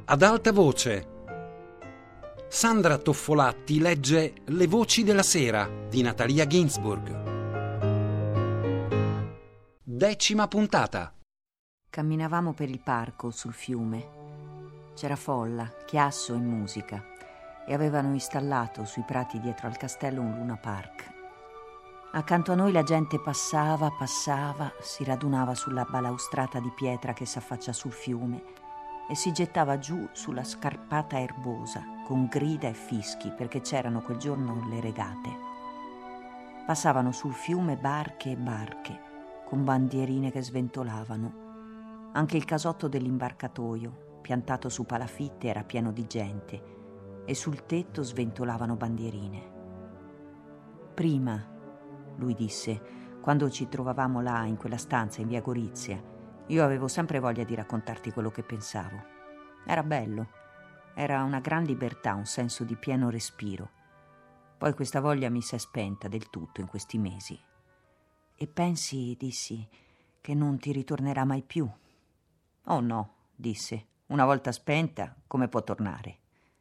ad alta voce. Sandra Toffolatti legge Le voci della sera di Natalia Ginzburg. 10ª puntata. Camminavamo per il parco sul fiume. C'era folla, chiasso e musica e avevano installato sui prati dietro al castello un Luna Park. Accanto a noi la gente passava, si radunava sulla balaustrata di pietra che s'affaccia sul fiume e si gettava giù sulla scarpata erbosa con grida e fischi perché c'erano quel giorno le regate. Passavano sul fiume barche e barche con bandierine che sventolavano. Anche il casotto dell'imbarcatoio, piantato su palafitte, era pieno di gente e sul tetto sventolavano bandierine. Prima, lui disse, quando ci trovavamo là in quella stanza in via Gorizia, io avevo sempre voglia di raccontarti quello che pensavo. Era bello, era una gran libertà, un senso di pieno respiro. Poi questa voglia mi si è spenta del tutto in questi mesi. E pensi, dissi, che non ti ritornerà mai più? Oh no, disse, una volta spenta, come può tornare?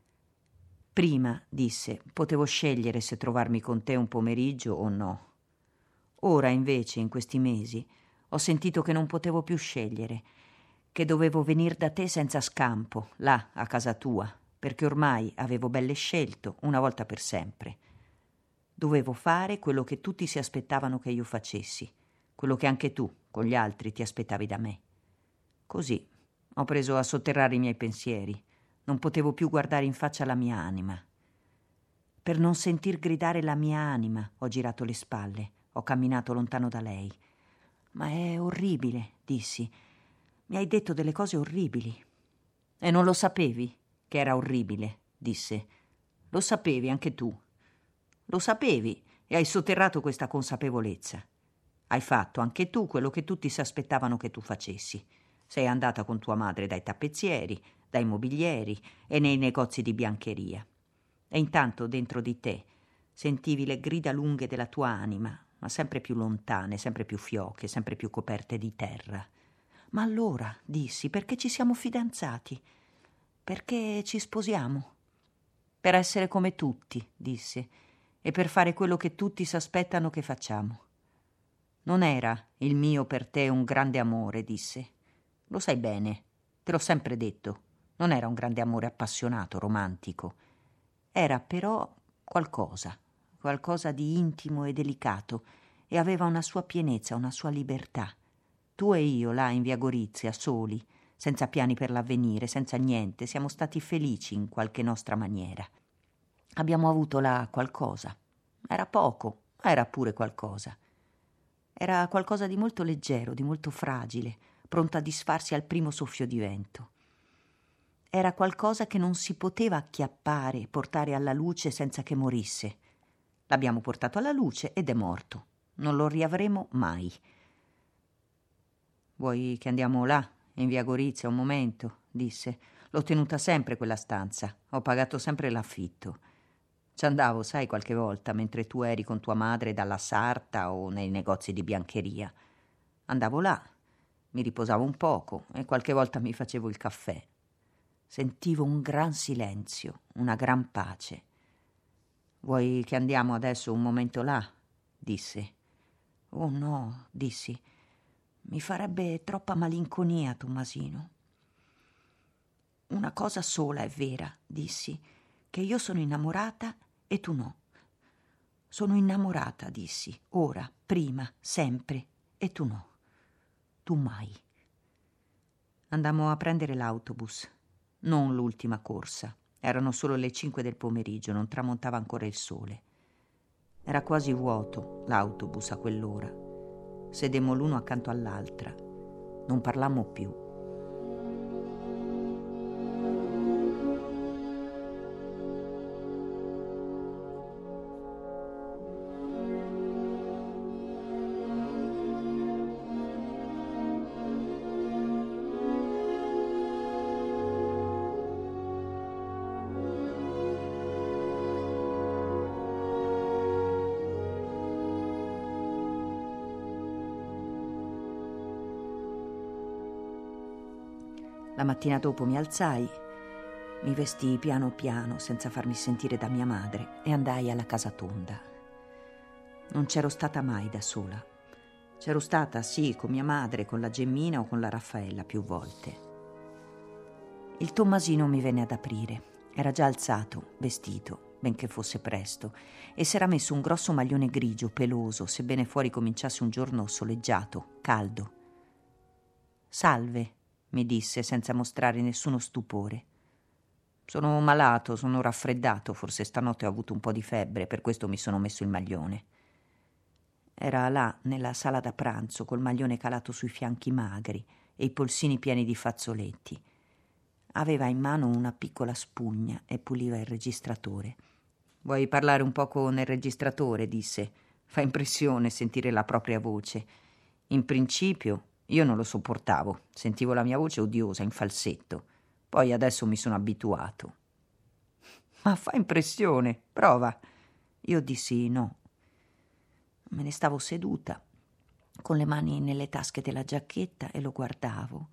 Prima, disse, potevo scegliere se trovarmi con te un pomeriggio o no. Ora, invece, in questi mesi, ho sentito che non potevo più scegliere, che dovevo venir da te senza scampo, là, a casa tua, perché ormai avevo belle scelto, una volta per sempre. Dovevo fare quello che tutti si aspettavano che io facessi, quello che anche tu, con gli altri, ti aspettavi da me. Così ho preso a sotterrare i miei pensieri. Non potevo più guardare in faccia la mia anima. Per non sentir gridare la mia anima, ho girato le spalle, ho camminato lontano da lei. Ma è orribile, dissi. Mi hai detto delle cose orribili. E non lo sapevi che era orribile, disse. Lo sapevi anche tu. Lo sapevi e hai sotterrato questa consapevolezza. Hai fatto anche tu quello che tutti si aspettavano che tu facessi. Sei andata con tua madre dai tappezzieri, dai mobilieri e nei negozi di biancheria. E intanto dentro di te sentivi le grida lunghe della tua anima, ma sempre più lontane, sempre più fioche, sempre più coperte di terra. Ma allora, dissi, perché ci siamo fidanzati? Perché ci sposiamo? Per essere come tutti, disse, e per fare quello che tutti si aspettano che facciamo. Non era il mio per te un grande amore, disse. Lo sai bene, te l'ho sempre detto. Non era un grande amore appassionato, romantico. Era però qualcosa di intimo e delicato, e aveva una sua pienezza, una sua libertà. Tu e io, là in via Gorizia, soli, senza piani per l'avvenire, senza niente, siamo stati felici in qualche nostra maniera. Abbiamo avuto là qualcosa. Era poco, ma era pure qualcosa. Era qualcosa di molto leggero, di molto fragile, pronto a disfarsi al primo soffio di vento. Era qualcosa che non si poteva acchiappare, portare alla luce senza che morisse. L'abbiamo portato alla luce ed è morto. Non lo riavremo mai. Vuoi che andiamo là, in via Gorizia, un momento? Disse. L'ho tenuta sempre quella stanza. Ho pagato sempre l'affitto. Ci andavo, sai, qualche volta, mentre tu eri con tua madre dalla sarta o nei negozi di biancheria. Andavo là, mi riposavo un poco e qualche volta mi facevo il caffè. Sentivo un gran silenzio, una gran pace. Vuoi che andiamo adesso un momento là? Disse. Oh no, dissi. Mi farebbe troppa malinconia, Tommasino. Una cosa sola è vera, dissi, che io sono innamorata e tu no. Sono innamorata, dissi, ora, prima, sempre, e tu no. Tu mai. Andammo a prendere l'autobus. Non l'ultima corsa. Erano solo le 5 del pomeriggio, non tramontava ancora il sole. Era quasi vuoto l'autobus a quell'ora. Sedemmo l'uno accanto all'altra. Non parlammo più. La mattina dopo mi alzai Mi vestii piano piano, senza farmi sentire da mia madre, e andai alla casa tonda. Non c'ero stata mai da sola. C'ero stata, sì, con mia madre, con la Gemmina o con la Raffaella più volte. Il Tommasino mi venne ad aprire. Era già alzato, vestito, benché fosse presto, e s'era messo un grosso maglione grigio, peloso, sebbene fuori cominciasse un giorno soleggiato, caldo. «Salve», mi disse senza mostrare nessuno stupore. «Sono malato, sono raffreddato, forse stanotte ho avuto un po' di febbre, per questo mi sono messo il maglione». Era là, nella sala da pranzo, col maglione calato sui fianchi magri e i polsini pieni di fazzoletti. Aveva in mano una piccola spugna e puliva il registratore. «Vuoi parlare un poco nel registratore?» disse. «Fa impressione sentire la propria voce. In principio io non lo sopportavo, sentivo la mia voce odiosa, in falsetto. Poi adesso mi sono abituato». «Ma fa impressione, prova». Io dissi no. Me ne stavo seduta, con le mani nelle tasche della giacchetta, e lo guardavo.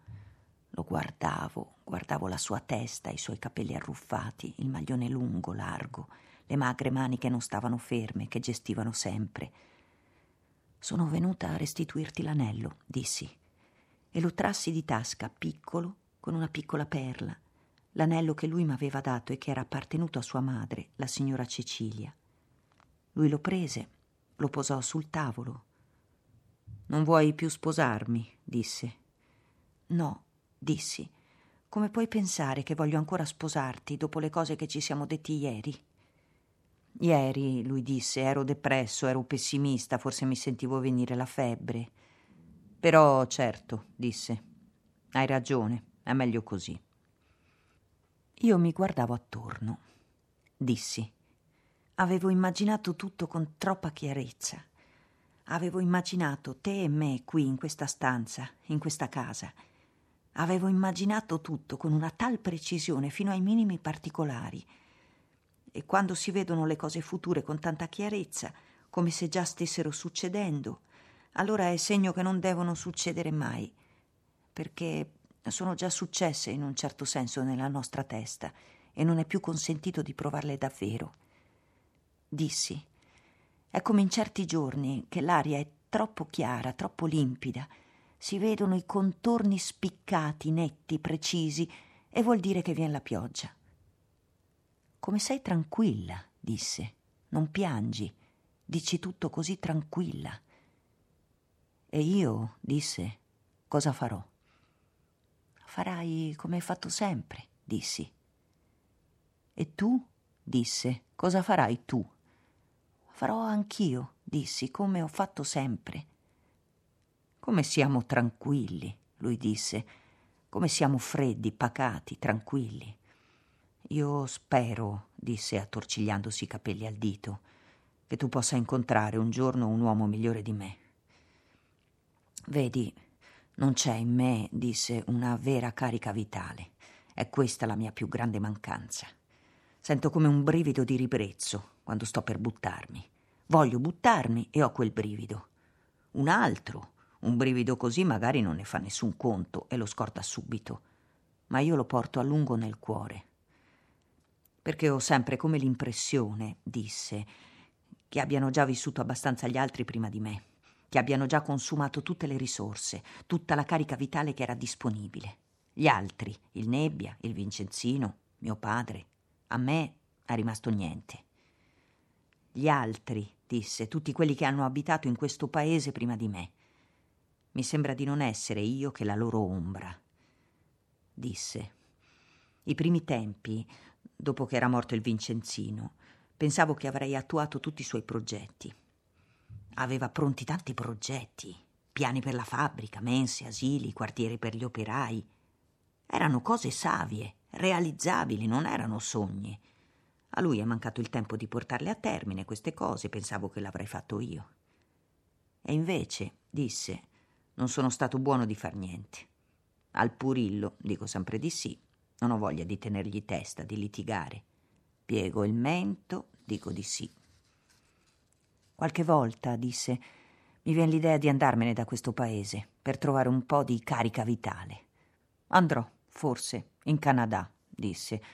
Guardavo la sua testa, i suoi capelli arruffati, il maglione lungo, largo, le magre mani che non stavano ferme, che gestivano sempre. «Sono venuta a restituirti l'anello», dissi, e lo trassi di tasca, piccolo, con una piccola perla, l'anello che lui m'aveva dato e che era appartenuto a sua madre, la signora Cecilia. Lui lo prese, lo posò sul tavolo. «Non vuoi più sposarmi?» disse. «No», dissi. «Come puoi pensare che voglio ancora sposarti dopo le cose che ci siamo detti ieri?» «Ieri», lui disse, «ero depresso, ero pessimista, forse mi sentivo venire la febbre. Però, certo», disse, «hai ragione, è meglio così». Io mi guardavo attorno. Dissi. Avevo immaginato tutto con troppa chiarezza. Avevo immaginato te e me qui in questa stanza, in questa casa. Avevo immaginato tutto con una tal precisione fino ai minimi particolari. E quando si vedono le cose future con tanta chiarezza, come se già stessero succedendo, allora è segno che non devono succedere mai, perché sono già successe in un certo senso nella nostra testa e non è più consentito di provarle davvero. Dissi. È come in certi giorni che l'aria è troppo chiara, troppo limpida. Si vedono i contorni spiccati, netti, precisi, e vuol dire che viene la pioggia. «Come sei tranquilla», disse. «Non piangi, dici tutto così tranquilla». «E io», disse, «cosa farò?» «Farai come hai fatto sempre», dissi. «E tu?» disse. «Cosa farai tu?» «Farò anch'io», dissi, «come ho fatto sempre». «Come siamo tranquilli», lui disse, «come siamo freddi, pacati, tranquilli». «Io spero», disse, attorcigliandosi i capelli al dito, «che tu possa incontrare un giorno un uomo migliore di me». «Vedi, non c'è in me», disse, «una vera carica vitale. È questa la mia più grande mancanza. Sento come un brivido di ribrezzo quando sto per buttarmi. Voglio buttarmi e ho quel brivido. Un brivido così magari non ne fa nessun conto e lo scorda subito, ma io lo porto a lungo nel cuore. Perché ho sempre come l'impressione», disse, «che abbiano già vissuto abbastanza gli altri prima di me, che abbiano già consumato tutte le risorse, tutta la carica vitale che era disponibile. Gli altri, il Nebbia, il Vincenzino, mio padre, a me è rimasto niente. Gli altri», disse, «tutti quelli che hanno abitato in questo paese prima di me. Mi sembra di non essere io che la loro ombra». Disse. «I primi tempi, dopo che era morto il Vincenzino, pensavo che avrei attuato tutti i suoi progetti. Aveva pronti tanti progetti, piani per la fabbrica, mense, asili, quartieri per gli operai. Erano cose savie, realizzabili, non erano sogni. A lui è mancato il tempo di portarle a termine queste cose, pensavo che l'avrei fatto io. E invece», disse, «non sono stato buono di far niente. Al Purillo dico sempre di sì, non ho voglia di tenergli testa, di litigare. Piego il mento, dico di sì. Qualche volta», disse, «mi viene l'idea di andarmene da questo paese per trovare un po' di carica vitale. Andrò, forse, in Canada», disse,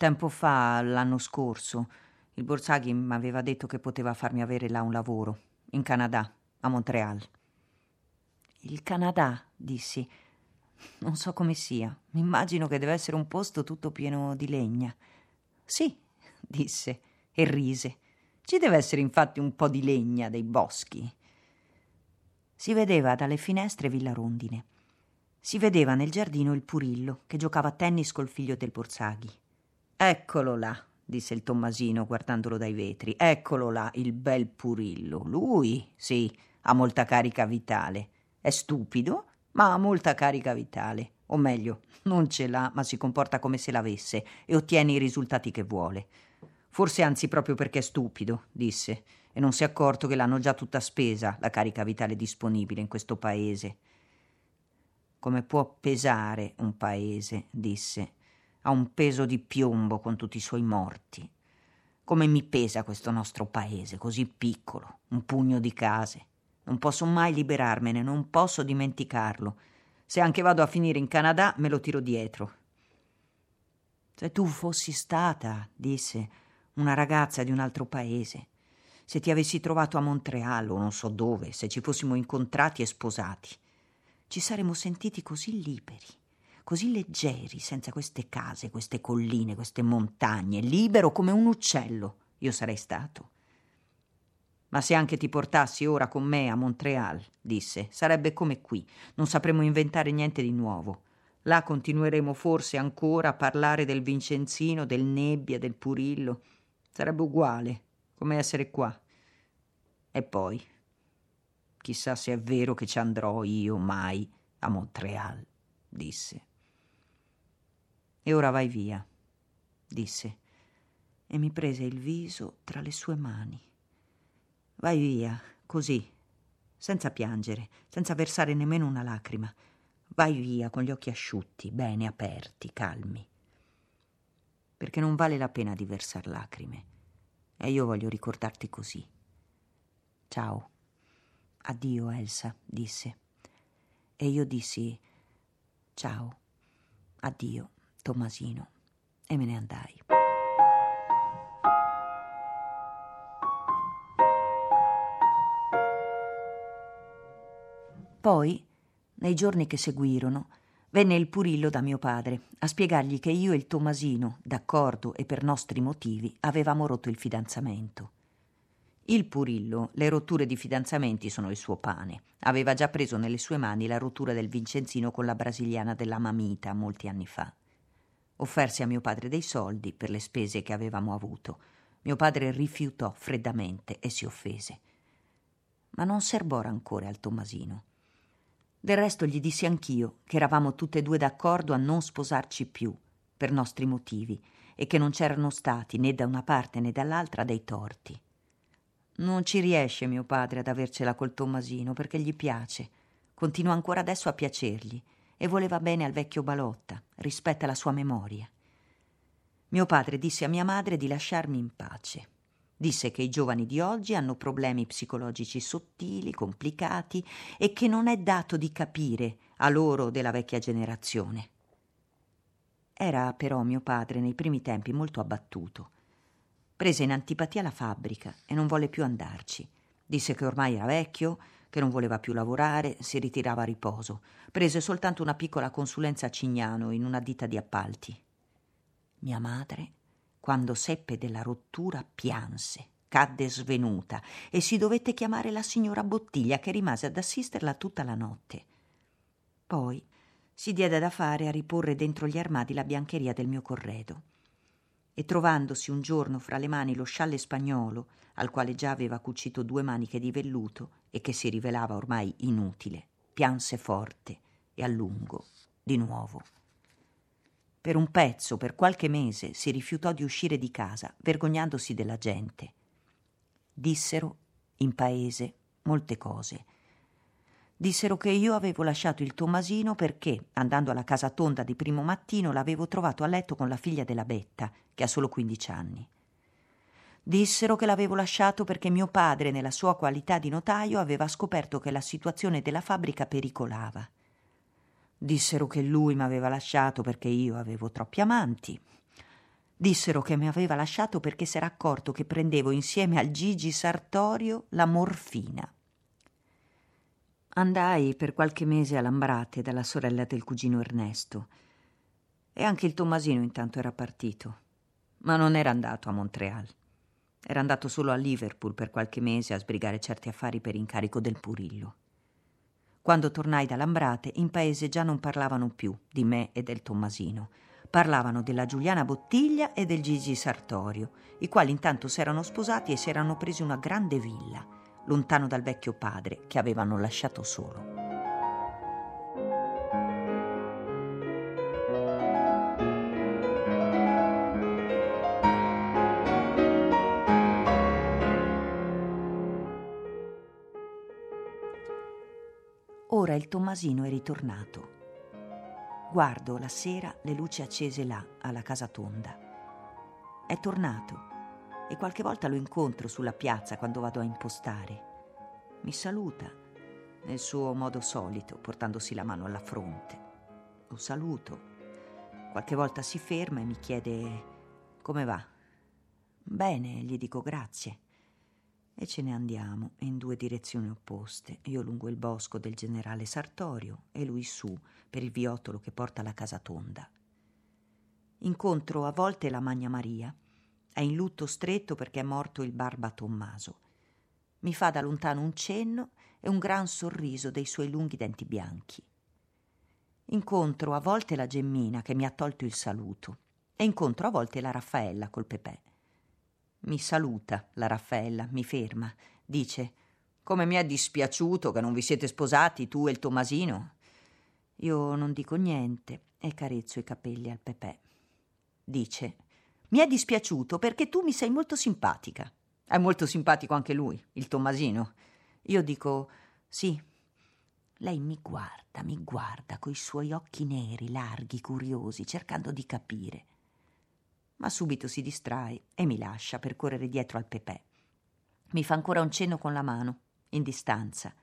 Tempo fa, l'anno scorso, il Borsaghi mi aveva detto che poteva farmi avere là un lavoro, in Canada, a Montréal. Il Canada, dissi. Non so come sia. Mi immagino che deve essere un posto tutto pieno di legna. Sì, disse e rise. Ci deve essere infatti un po' di legna dei boschi. Si vedeva dalle finestre Villa Rondine. Si vedeva nel giardino il Purillo che giocava a tennis col figlio del Borsaghi. Eccolo là, disse il Tommasino guardandolo dai vetri. Eccolo là, il bel Purillo. Lui, sì, ha molta carica vitale. È stupido, ma ha molta carica vitale. O meglio, non ce l'ha, ma si comporta come se l'avesse e ottiene i risultati che vuole. Forse anzi proprio perché è stupido, disse, e non si è accorto che l'hanno già tutta spesa, la carica vitale disponibile in questo paese. Come può pesare un paese, disse. Ha un peso di piombo con tutti i suoi morti. Come mi pesa questo nostro paese, così piccolo, un pugno di case. Non posso mai liberarmene, non posso dimenticarlo. Se anche vado a finire in Canada, me lo tiro dietro. Se tu fossi stata, disse, una ragazza di un altro paese, se ti avessi trovato a Montréal o non so dove, se ci fossimo incontrati e sposati, ci saremmo sentiti così liberi, così leggeri, senza queste case, queste colline, queste montagne, libero come un uccello, io sarei stato. Ma se anche ti portassi ora con me a Montréal, disse, sarebbe come qui, non sapremmo inventare niente di nuovo. Là continueremo forse ancora a parlare del Vincenzino, del Nebbia, del Purillo. Sarebbe uguale, come essere qua. E poi, chissà se è vero che ci andrò io mai a Montréal, disse. E ora vai via, disse, e mi prese il viso tra le sue mani. Vai via, così, senza piangere, senza versare nemmeno una lacrima. Vai via con gli occhi asciutti, bene aperti, calmi. Perché non vale la pena di versar lacrime. E io voglio ricordarti così. Ciao. Addio, Elsa, disse. E io dissi ciao, addio, Tommasino, e me ne andai. Poi, nei giorni che seguirono, venne il Purillo da mio padre a spiegargli che io e il Tommasino, d'accordo e per nostri motivi, avevamo rotto il fidanzamento. Il Purillo, le rotture di fidanzamenti sono il suo pane. Aveva già preso nelle sue mani la rottura del Vincenzino con la brasiliana della Mamita molti anni fa. Offerse a mio padre dei soldi per le spese che avevamo avuto. Mio padre rifiutò freddamente e si offese. Ma non serbò rancore al Tommasino. Del resto gli dissi anch'io che eravamo tutte e due d'accordo a non sposarci più, per nostri motivi, e che non c'erano stati né da una parte né dall'altra dei torti. Non ci riesce mio padre ad avercela col Tommasino perché gli piace. Continua ancora adesso a piacergli e voleva bene al vecchio Balotta, rispetta la sua memoria. Mio padre disse a mia madre di lasciarmi in pace. Disse che i giovani di oggi hanno problemi psicologici sottili, complicati e che non è dato di capire a loro della vecchia generazione. Era però mio padre nei primi tempi molto abbattuto. Prese in antipatia la fabbrica e non volle più andarci. Disse che ormai era vecchio, che non voleva più lavorare, si ritirava a riposo. Prese soltanto una piccola consulenza a Cignano in una ditta di appalti. Mia madre, quando seppe della rottura, pianse, cadde svenuta e si dovette chiamare la signora Bottiglia, che rimase ad assisterla tutta la notte. Poi si diede da fare a riporre dentro gli armadi la biancheria del mio corredo. E trovandosi un giorno fra le mani lo scialle spagnolo, al quale già aveva cucito 2 maniche di velluto e che si rivelava ormai inutile, pianse forte e a lungo, di nuovo. Per un pezzo, per qualche mese, si rifiutò di uscire di casa, vergognandosi della gente. Dissero, in paese, molte cose. Dissero che io avevo lasciato il Tommasino perché, andando alla casa tonda di primo mattino, l'avevo trovato a letto con la figlia della Betta, che ha solo 15 anni. Dissero che l'avevo lasciato perché mio padre, nella sua qualità di notaio, aveva scoperto che la situazione della fabbrica pericolava. Dissero che lui m'aveva lasciato perché io avevo troppi amanti. Dissero che mi aveva lasciato perché s'era accorto che prendevo insieme al Gigi Sartorio la morfina. Andai per qualche mese a Lambrate dalla sorella del cugino Ernesto e anche il Tommasino intanto era partito, ma non era andato a Montreal. Era andato solo a Liverpool per qualche mese a sbrigare certi affari per incarico del Purillo. Quando tornai da Lambrate, in paese già non parlavano più di me e del Tommasino. Parlavano della Giuliana Bottiglia e del Gigi Sartorio, i quali intanto s'erano sposati e si erano presi una grande villa, lontano dal vecchio padre che avevano lasciato solo. Ora il Tommasino è ritornato. Guardo la sera le luci accese là, alla Casa Tonda. È tornato e qualche volta lo incontro sulla piazza quando vado a impostare. Mi saluta nel suo modo solito, portandosi la mano alla fronte. Lo saluto. Qualche volta si ferma e mi chiede come va. Bene, gli dico grazie. E ce ne andiamo in due direzioni opposte, io lungo il bosco del generale Sartorio e lui su per il viottolo che porta alla Casa Tonda. Incontro a volte la Magna Maria, è in lutto stretto perché è morto il Barba Tommaso. Mi fa da lontano un cenno e un gran sorriso dei suoi lunghi denti bianchi. Incontro a volte la Gemmina che mi ha tolto il saluto e incontro a volte la Raffaella col Pepè. Mi saluta la Raffaella, mi ferma, dice: come mi è dispiaciuto che non vi siete sposati tu e il Tommasino. Io non dico niente e carezzo i capelli al Pepè. Dice: mi è dispiaciuto perché tu mi sei molto simpatica. È molto simpatico anche lui, il Tommasino. Io dico: sì. Lei mi guarda coi suoi occhi neri, larghi, curiosi, cercando di capire. Ma subito si distrae e mi lascia per correre dietro al Pepè. Mi fa ancora un cenno con la mano, in distanza.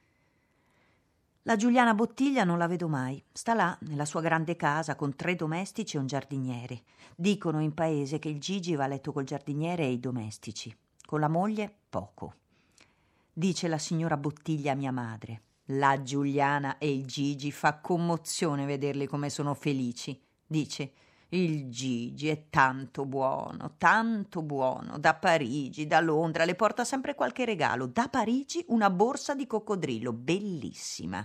La Giuliana Bottiglia non la vedo mai. Sta là, nella sua grande casa, con 3 domestici e un giardiniere. Dicono in paese che il Gigi va a letto col giardiniere e i domestici. Con la moglie, poco. Dice la signora Bottiglia a mia madre: la Giuliana e il Gigi fa commozione vederli come sono felici. Dice: il Gigi è tanto buono, da Parigi, da Londra, le porta sempre qualche regalo. Da Parigi una borsa di coccodrillo, bellissima.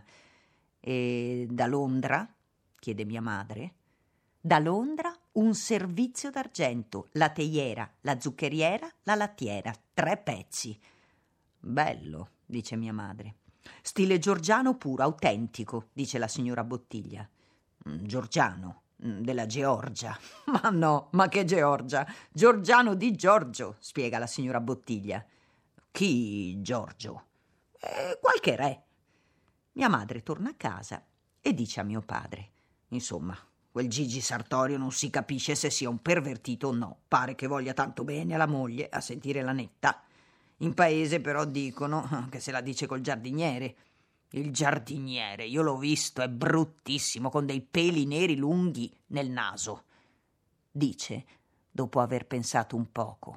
E da Londra? Chiede mia madre. Da Londra un servizio d'argento, la teiera, la zuccheriera, la lattiera, 3 pezzi. Bello, dice mia madre. Stile georgiano puro, autentico, dice la signora Bottiglia. Georgiano? Della Georgia. Ma no, ma che Georgia? Giorgiano di Giorgio, spiega la signora Bottiglia. Chi Giorgio? Qualche re. Mia madre torna a casa e dice a mio padre: insomma, quel Gigi Sartorio non si capisce se sia un pervertito o no. Pare che voglia tanto bene alla moglie, a sentire la netta. In paese però dicono che se la dice col giardiniere. Il giardiniere, io l'ho visto, è bruttissimo, con dei peli neri lunghi nel naso. Dice, dopo aver pensato un poco: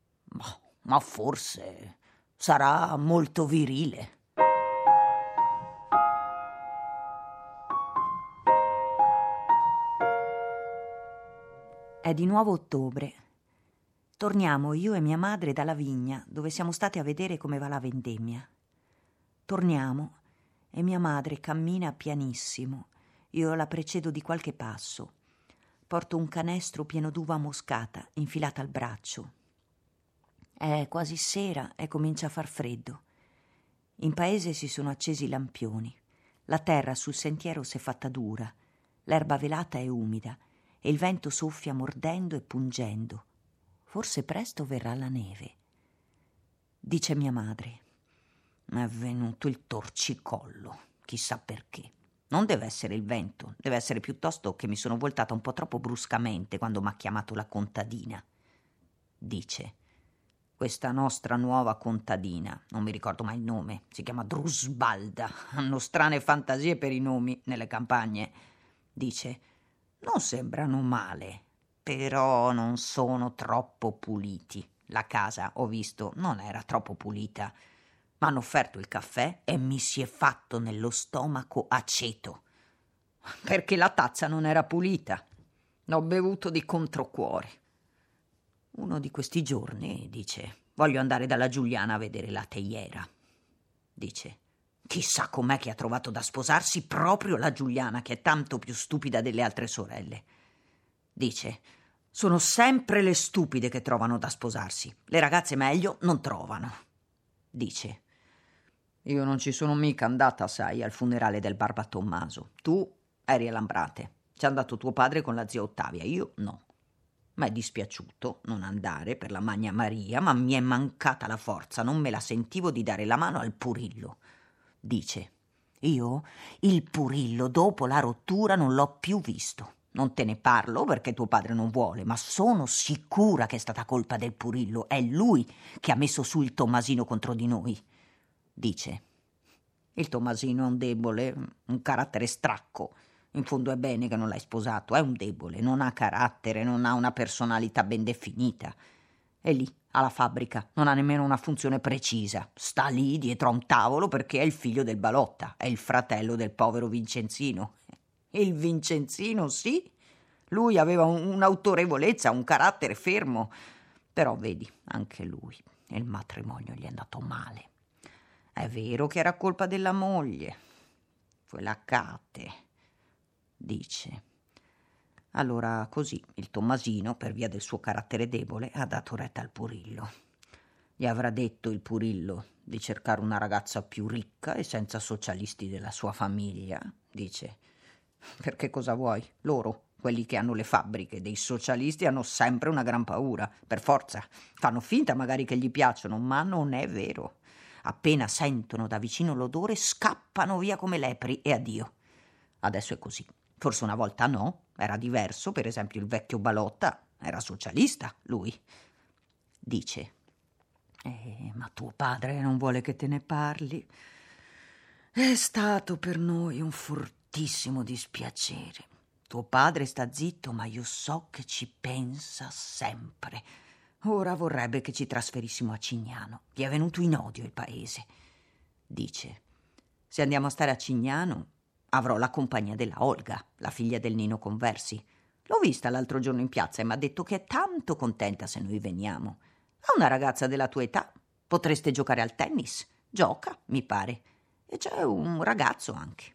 ma forse sarà molto virile. È di nuovo ottobre. Torniamo io e mia madre dalla vigna, dove siamo state a vedere come va la vendemmia. Torniamo e mia madre cammina pianissimo. Io la precedo di qualche passo. Porto un canestro pieno d'uva moscata infilata al braccio. È quasi sera e comincia a far freddo. In paese si sono accesi i lampioni. La terra sul sentiero s'è fatta dura. L'erba velata è umida e il vento soffia mordendo e pungendo. Forse presto verrà la neve. Dice mia madre: è venuto il torcicollo, chissà perché. Non deve essere il vento, deve essere piuttosto che mi sono voltata un po' troppo bruscamente quando m'ha chiamato la contadina. Dice: questa nostra nuova contadina, non mi ricordo mai il nome, si chiama Drusbalda, hanno strane fantasie per i nomi nelle campagne. Dice: non sembrano male, però non sono troppo puliti. La casa, ho visto, non era troppo pulita. M'hanno offerto il caffè e mi si è fatto nello stomaco aceto, perché la tazza non era pulita. Ho bevuto di controcuore. Uno di questi giorni, dice, voglio andare dalla Giuliana a vedere la teiera. Dice, chissà com'è che ha trovato da sposarsi proprio la Giuliana, che è tanto più stupida delle altre sorelle. Dice, sono sempre le stupide che trovano da sposarsi. Le ragazze meglio non trovano. Dice, io non ci sono mica andata, sai, al funerale del Barba Tommaso. Tu eri a Lambrate. C'è andato tuo padre con la zia Ottavia, io no. M'è dispiaciuto non andare per la Magna Maria, ma mi è mancata la forza, non me la sentivo di dare la mano al Purillo. Dice, io il Purillo dopo la rottura non l'ho più visto. Non te ne parlo perché tuo padre non vuole, ma sono sicura che è stata colpa del Purillo. È lui che ha messo su il Tommasino contro di noi. Dice, il Tommasino è un debole, un carattere stracco. In fondo è bene che non l'hai sposato, è un debole, non ha carattere, non ha una personalità ben definita. È lì, alla fabbrica, non ha nemmeno una funzione precisa. Sta lì dietro a un tavolo perché è il figlio del Balotta, è il fratello del povero Vincenzino. Il Vincenzino, sì, lui aveva un'autorevolezza, un carattere fermo. Però vedi, anche lui, il matrimonio gli è andato male. È vero che era colpa della moglie, quella Cate. Dice, allora così il Tommasino, per via del suo carattere debole, ha dato retta al Purillo. Gli avrà detto il Purillo di cercare una ragazza più ricca e senza socialisti della sua famiglia. Dice, perché cosa vuoi? Loro, quelli che hanno le fabbriche, dei socialisti hanno sempre una gran paura, per forza. Fanno finta magari che gli piacciono, ma non è vero. Appena sentono da vicino l'odore, scappano via come lepri e addio. Adesso è così. Forse una volta no, era diverso, per esempio il vecchio Balotta era socialista, lui. Dice, ma tuo padre non vuole che te ne parli. È stato per noi un fortissimo dispiacere. Tuo padre sta zitto, ma io so che ci pensa sempre. Ora vorrebbe che ci trasferissimo a Cignano. Gli è venuto in odio il paese. Dice, se andiamo a stare a Cignano avrò la compagnia della Olga, la figlia del Nino Conversi. L'ho vista l'altro giorno in piazza e mi ha detto che è tanto contenta se noi veniamo. È una ragazza della tua età. Potreste giocare al tennis. Gioca, mi pare. E c'è un ragazzo anche.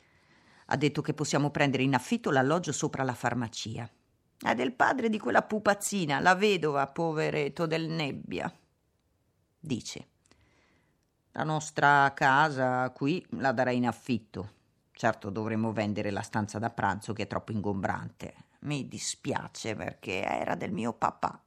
Ha detto che possiamo prendere in affitto l'alloggio sopra la farmacia. È del padre di quella pupazzina, la vedova, poveretto del Nebbia. Dice, la nostra casa qui la darei in affitto. Certo dovremmo vendere la stanza da pranzo che è troppo ingombrante. Mi dispiace perché era del mio papà.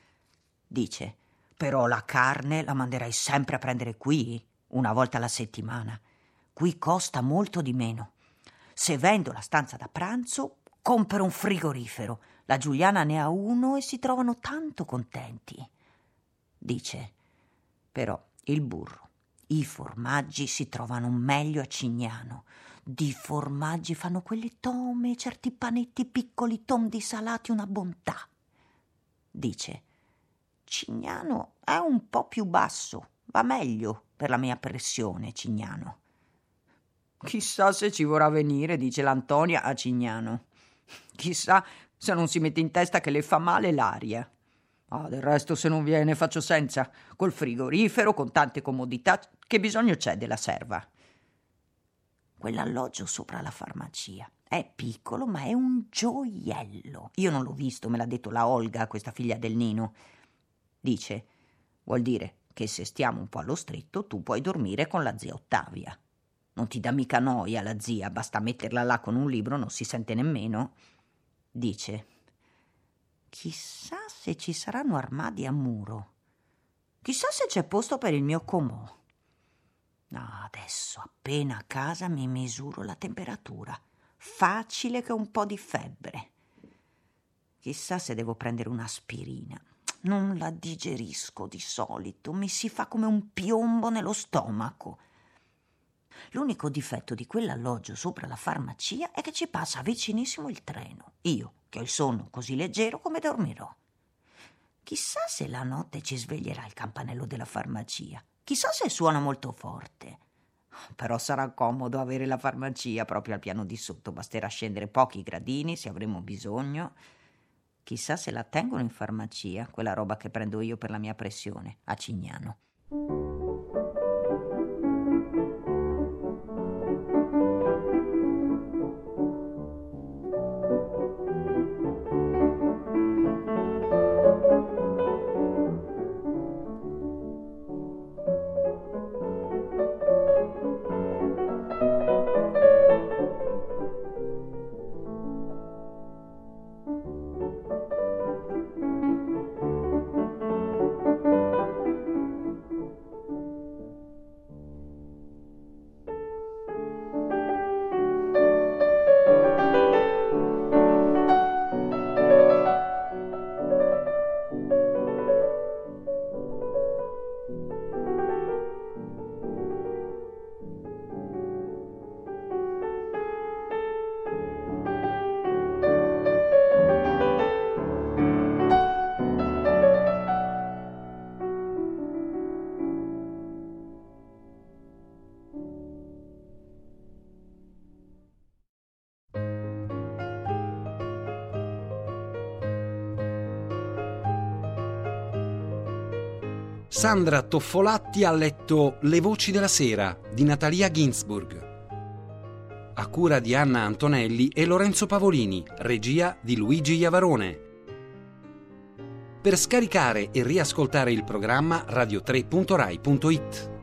Dice, però la carne la manderai sempre a prendere qui, una volta alla settimana. Qui costa molto di meno. Se vendo la stanza da pranzo, compro un frigorifero. La Giuliana ne ha uno e si trovano tanto contenti. Dice, però il burro, i formaggi si trovano meglio a Cignano. Di formaggi fanno quelle tome, certi panetti piccoli tondi salati, una bontà. Dice, Cignano è un po' più basso, va meglio per la mia pressione, Cignano. Chissà se ci vorrà venire, dice l'Antonia, a Cignano. Chissà se non si mette in testa che le fa male l'aria. Del resto se non viene faccio senza, col frigorifero, con tante comodità, che bisogno c'è della serva? Quell'alloggio sopra la farmacia è piccolo, ma è un gioiello. Io non l'ho visto, me l'ha detto la Olga, questa figlia del Nino. Dice, vuol dire che se stiamo un po' allo stretto tu puoi dormire con la zia Ottavia. Non ti dà mica noia la zia, basta metterla là con un libro, non si sente nemmeno. Dice, chissà se ci saranno armadi a muro. Chissà se c'è posto per il mio comò. Adesso appena a casa mi misuro la temperatura. Facile che un po' di febbre. Chissà se devo prendere un'aspirina. Non la digerisco di solito, mi si fa come un piombo nello stomaco. L'unico difetto di quell'alloggio sopra la farmacia è che ci passa vicinissimo il treno. Io, che ho il sonno così leggero come dormirò. Chissà se la notte ci sveglierà il campanello della farmacia. Chissà se suona molto forte. Però sarà comodo avere la farmacia proprio al piano di sotto. Basterà scendere pochi gradini se avremo bisogno. Chissà se la tengono in farmacia, quella roba che prendo io per la mia pressione, a Cignano. Sandra Toffolatti ha letto Le voci della sera di Natalia Ginzburg, a cura di Anna Antonelli e Lorenzo Pavolini, regia di Luigi Iavarone. Per scaricare e riascoltare il programma radio3.rai.it.